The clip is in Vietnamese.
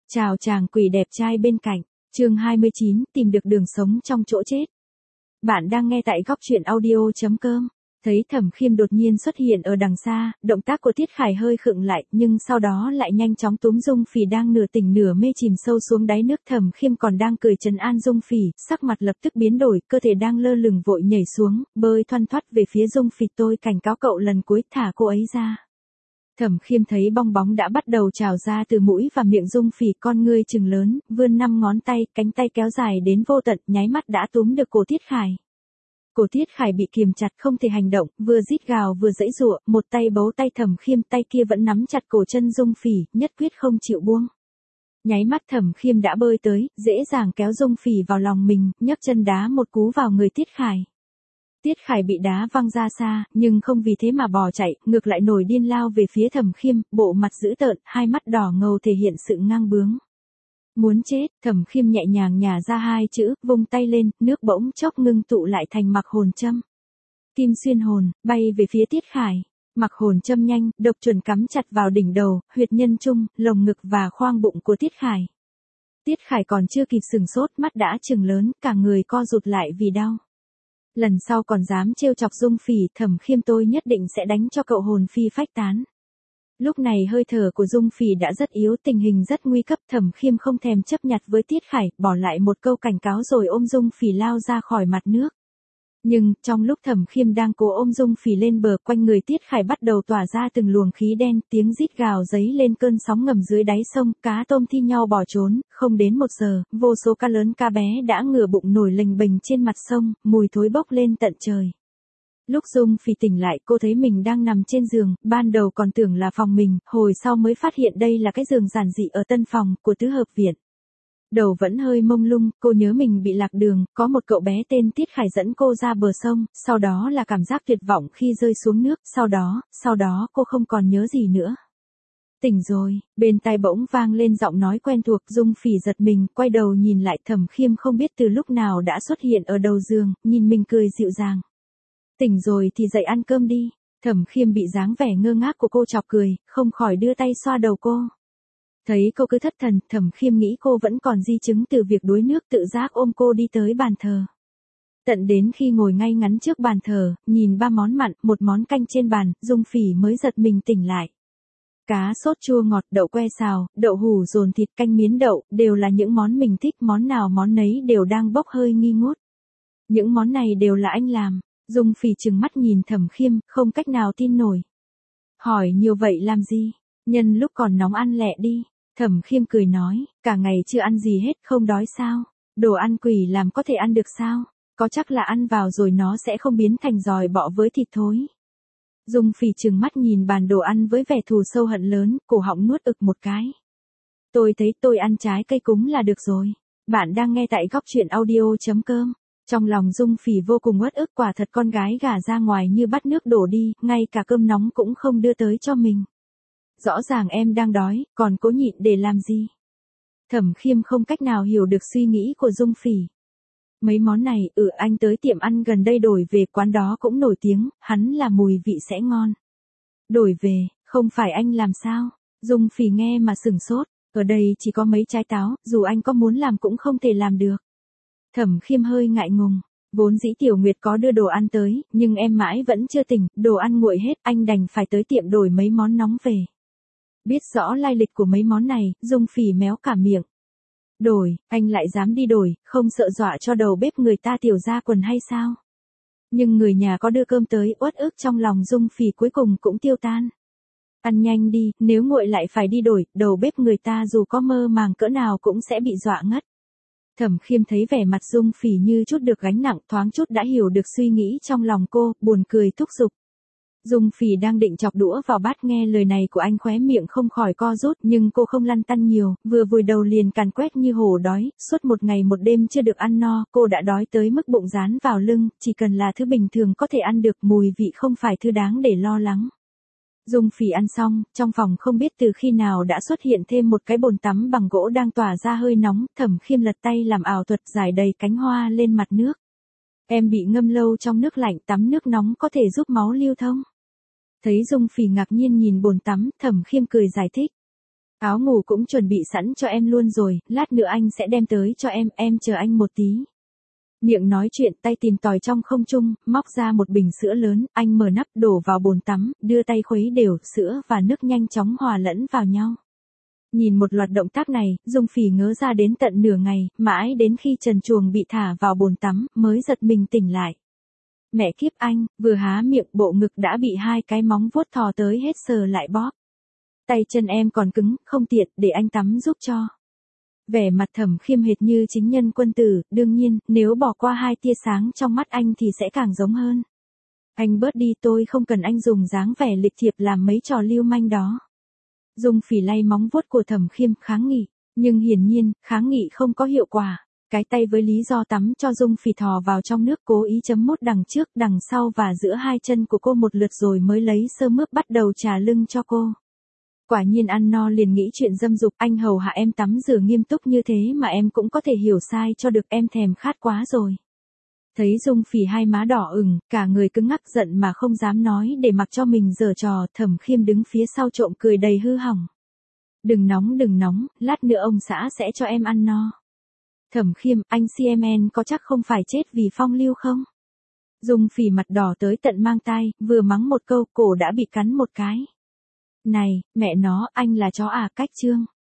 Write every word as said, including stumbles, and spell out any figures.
Chào chàng quỷ đẹp trai bên cạnh, chương hai mươi chín, tìm được đường sống trong chỗ chết. Bạn đang nghe tại góc truyện audio chấm com. Thấy Thẩm Khiêm đột nhiên xuất hiện ở đằng xa, động tác của Tiết Khải hơi khựng lại, nhưng sau đó lại nhanh chóng túm Dung Phỉ đang nửa tỉnh nửa mê chìm sâu xuống đáy nước. Thẩm Khiêm còn đang cười trấn an Dung Phỉ, sắc mặt lập tức biến đổi, cơ thể đang lơ lửng vội nhảy xuống, bơi thoăn thoắt về phía Dung Phỉ. Tôi cảnh cáo cậu lần cuối, thả cô ấy ra. Thẩm Khiêm thấy bong bóng đã bắt đầu trào ra từ mũi và miệng Dung Phỉ, con ngươi trừng lớn, vươn năm ngón tay, cánh tay kéo dài đến vô tận, nháy mắt đã túm được cổ Tiết Khải. Cổ Tiết Khải bị kiềm chặt không thể hành động, vừa rít gào vừa giãy giụa, một tay bấu tay Thẩm Khiêm, tay kia vẫn nắm chặt cổ chân Dung Phỉ, nhất quyết không chịu buông. Nháy mắt Thẩm Khiêm đã bơi tới, dễ dàng kéo Dung Phỉ vào lòng mình, nhấc chân đá một cú vào người Tiết Khải. Tiết Khải bị đá văng ra xa, nhưng không vì thế mà bỏ chạy, ngược lại nổi điên lao về phía Thẩm Khiêm, bộ mặt dữ tợn, hai mắt đỏ ngầu thể hiện sự ngang bướng. Muốn chết, Thẩm Khiêm nhẹ nhàng nhả ra hai chữ, vung tay lên, nước bỗng chốc ngưng tụ lại thành mặc hồn châm. Kim xuyên hồn, bay về phía Tiết Khải. Mặc hồn châm nhanh, độc chuẩn cắm chặt vào đỉnh đầu, huyệt nhân trung, lồng ngực và khoang bụng của Tiết Khải. Tiết Khải còn chưa kịp sừng sốt, mắt đã trừng lớn, cả người co rụt lại vì đau. Lần sau còn dám trêu chọc Dung Phỉ, Thẩm Khiêm tôi nhất định sẽ đánh cho cậu hồn phi phách tán. Lúc này hơi thở của Dung Phỉ đã rất yếu, tình hình rất nguy cấp. Thẩm Khiêm không thèm chấp nhặt với Tiết Khải, bỏ lại một câu cảnh cáo rồi ôm Dung Phỉ lao ra khỏi mặt nước. Nhưng, trong lúc Thẩm Khiêm đang cố ôm Dung Phỉ lên bờ, quanh người Tiết Khải bắt đầu tỏa ra từng luồng khí đen, tiếng rít gào dấy lên cơn sóng ngầm dưới đáy sông, cá tôm thi nhau bỏ trốn, không đến một giờ, vô số cá lớn cá bé đã ngửa bụng nổi lềnh bềnh trên mặt sông, mùi thối bốc lên tận trời. Lúc Dung Phỉ tỉnh lại, cô thấy mình đang nằm trên giường, ban đầu còn tưởng là phòng mình, hồi sau mới phát hiện đây là cái giường giản dị ở tân phòng của tứ hợp viện. Đầu vẫn hơi mông lung, cô nhớ mình bị lạc đường, có một cậu bé tên Tiết Khải dẫn cô ra bờ sông, sau đó là cảm giác tuyệt vọng khi rơi xuống nước, sau đó, sau đó cô không còn nhớ gì nữa. Tỉnh rồi, bên tai bỗng vang lên giọng nói quen thuộc. Dung Phỉ giật mình, quay đầu nhìn lại. Thẩm Khiêm không biết từ lúc nào đã xuất hiện ở đầu giường, nhìn mình cười dịu dàng. Tỉnh rồi thì dậy ăn cơm đi. Thẩm Khiêm bị dáng vẻ ngơ ngác của cô chọc cười, không khỏi đưa tay xoa đầu cô. Thấy cô cứ thất thần, Thẩm Khiêm nghĩ cô vẫn còn di chứng từ việc đuối nước, tự giác ôm cô đi tới bàn thờ. Tận đến khi ngồi ngay ngắn trước bàn thờ, nhìn ba món mặn, một món canh trên bàn, Dung Phỉ mới giật mình tỉnh lại. Cá sốt chua ngọt, đậu que xào, đậu hủ dồn thịt, canh miến đậu, đều là những món mình thích, món nào món nấy đều đang bốc hơi nghi ngút. Những món này đều là anh làm. Dung Phỉ trừng mắt nhìn Thẩm Khiêm, không cách nào tin nổi. Hỏi nhiều vậy làm gì? Nhân lúc còn nóng ăn lẹ đi. Thẩm Khiêm cười nói, cả ngày chưa ăn gì hết, không đói sao? Đồ ăn quỷ làm có thể ăn được sao? Có chắc là ăn vào rồi nó sẽ không biến thành giòi bọ với thịt thối. Dung Phỉ trừng mắt nhìn bàn đồ ăn với vẻ thù sâu hận lớn, cổ họng nuốt ực một cái. Tôi thấy tôi ăn trái cây cúng là được rồi. Bạn đang nghe tại góc truyện audio chấm com. Trong lòng Dung Phỉ vô cùng uất ức, quả thật con gái gả ra ngoài như bắt nước đổ đi, ngay cả cơm nóng cũng không đưa tới cho mình. Rõ ràng em đang đói, còn cố nhịn để làm gì? Thẩm Khiêm không cách nào hiểu được suy nghĩ của Dung Phỉ. Mấy món này, ừ anh tới tiệm ăn gần đây đổi về, quán đó cũng nổi tiếng, hắn là mùi vị sẽ ngon. Đổi về, không phải anh làm sao? Dung Phỉ nghe mà sửng sốt, ở đây chỉ có mấy trái táo, dù anh có muốn làm cũng không thể làm được. Thẩm Khiêm hơi ngại ngùng, vốn dĩ Tiểu Nguyệt có đưa đồ ăn tới, nhưng em mãi vẫn chưa tỉnh, đồ ăn nguội hết, anh đành phải tới tiệm đổi mấy món nóng về. Biết rõ lai lịch của mấy món này, Dung Phỉ méo cả miệng. Đổi, anh lại dám đi đổi, không sợ dọa cho đầu bếp người ta tiểu ra quần hay sao? Nhưng người nhà có đưa cơm tới, uất ức trong lòng Dung Phỉ cuối cùng cũng tiêu tan. Ăn nhanh đi, nếu nguội lại phải đi đổi, đầu bếp người ta dù có mơ màng cỡ nào cũng sẽ bị dọa ngất. Thẩm Khiêm thấy vẻ mặt Dung Phỉ như chút được gánh nặng, thoáng chút đã hiểu được suy nghĩ trong lòng cô, buồn cười thúc giục. Dung Phỉ đang định chọc đũa vào bát, nghe lời này của anh khóe miệng không khỏi co rút, nhưng cô không lăn tăn nhiều, vừa vùi đầu liền càn quét như hổ đói, suốt một ngày một đêm chưa được ăn no, cô đã đói tới mức bụng dán vào lưng, chỉ cần là thứ bình thường có thể ăn được, mùi vị không phải thứ đáng để lo lắng. Dung Phỉ ăn xong, trong phòng không biết từ khi nào đã xuất hiện thêm một cái bồn tắm bằng gỗ đang tỏa ra hơi nóng. Thẩm Khiêm lật tay làm ảo thuật rải đầy cánh hoa lên mặt nước. Em bị ngâm lâu trong nước lạnh, tắm nước nóng có thể giúp máu lưu thông. Thấy Dung Phỉ ngạc nhiên nhìn bồn tắm, Thẩm Khiêm cười giải thích. Áo ngủ cũng chuẩn bị sẵn cho em luôn rồi, lát nữa anh sẽ đem tới cho em, em chờ anh một tí. Miệng nói chuyện, tay tìm tòi trong không trung, móc ra một bình sữa lớn, anh mở nắp đổ vào bồn tắm, đưa tay khuấy đều, sữa và nước nhanh chóng hòa lẫn vào nhau. Nhìn một loạt động tác này, Dung Phỉ ngớ ra đến tận nửa ngày, mãi đến khi trần truồng bị thả vào bồn tắm, mới giật mình tỉnh lại. Mẹ kiếp anh, vừa há miệng bộ ngực đã bị hai cái móng vuốt thò tới hết sờ lại bóp. Tay chân em còn cứng, không tiện, để anh tắm giúp cho. Vẻ mặt Thẩm Khiêm hệt như chính nhân quân tử, đương nhiên, nếu bỏ qua hai tia sáng trong mắt anh thì sẽ càng giống hơn. Anh bớt đi, tôi không cần anh dùng dáng vẻ lịch thiệp làm mấy trò lưu manh đó. Dung Phỉ lay móng vuốt của Thẩm Khiêm kháng nghị, nhưng hiển nhiên, kháng nghị không có hiệu quả. Cái tay với lý do tắm cho Dung Phỉ thò vào trong nước cố ý chấm mốt đằng trước, đằng sau và giữa hai chân của cô một lượt rồi mới lấy sơ mướp bắt đầu trà lưng cho cô. Quả nhiên ăn no liền nghĩ chuyện dâm dục, anh hầu hạ em tắm rửa nghiêm túc như thế mà em cũng có thể hiểu sai cho được, em thèm khát quá rồi. Thấy Dung Phỉ hai má đỏ ửng, cả người cứng ngắc giận mà không dám nói để mặc cho mình giở trò, Thẩm Khiêm đứng phía sau trộm cười đầy hư hỏng. Đừng nóng đừng nóng, lát nữa ông xã sẽ cho em ăn no. Thẩm Khiêm, anh xê em en có chắc không phải chết vì phong lưu không? Dung Phỉ mặt đỏ tới tận mang tai, vừa mắng một câu, cổ đã bị cắn một cái. Này, mẹ nó, anh là chó à, cách chương.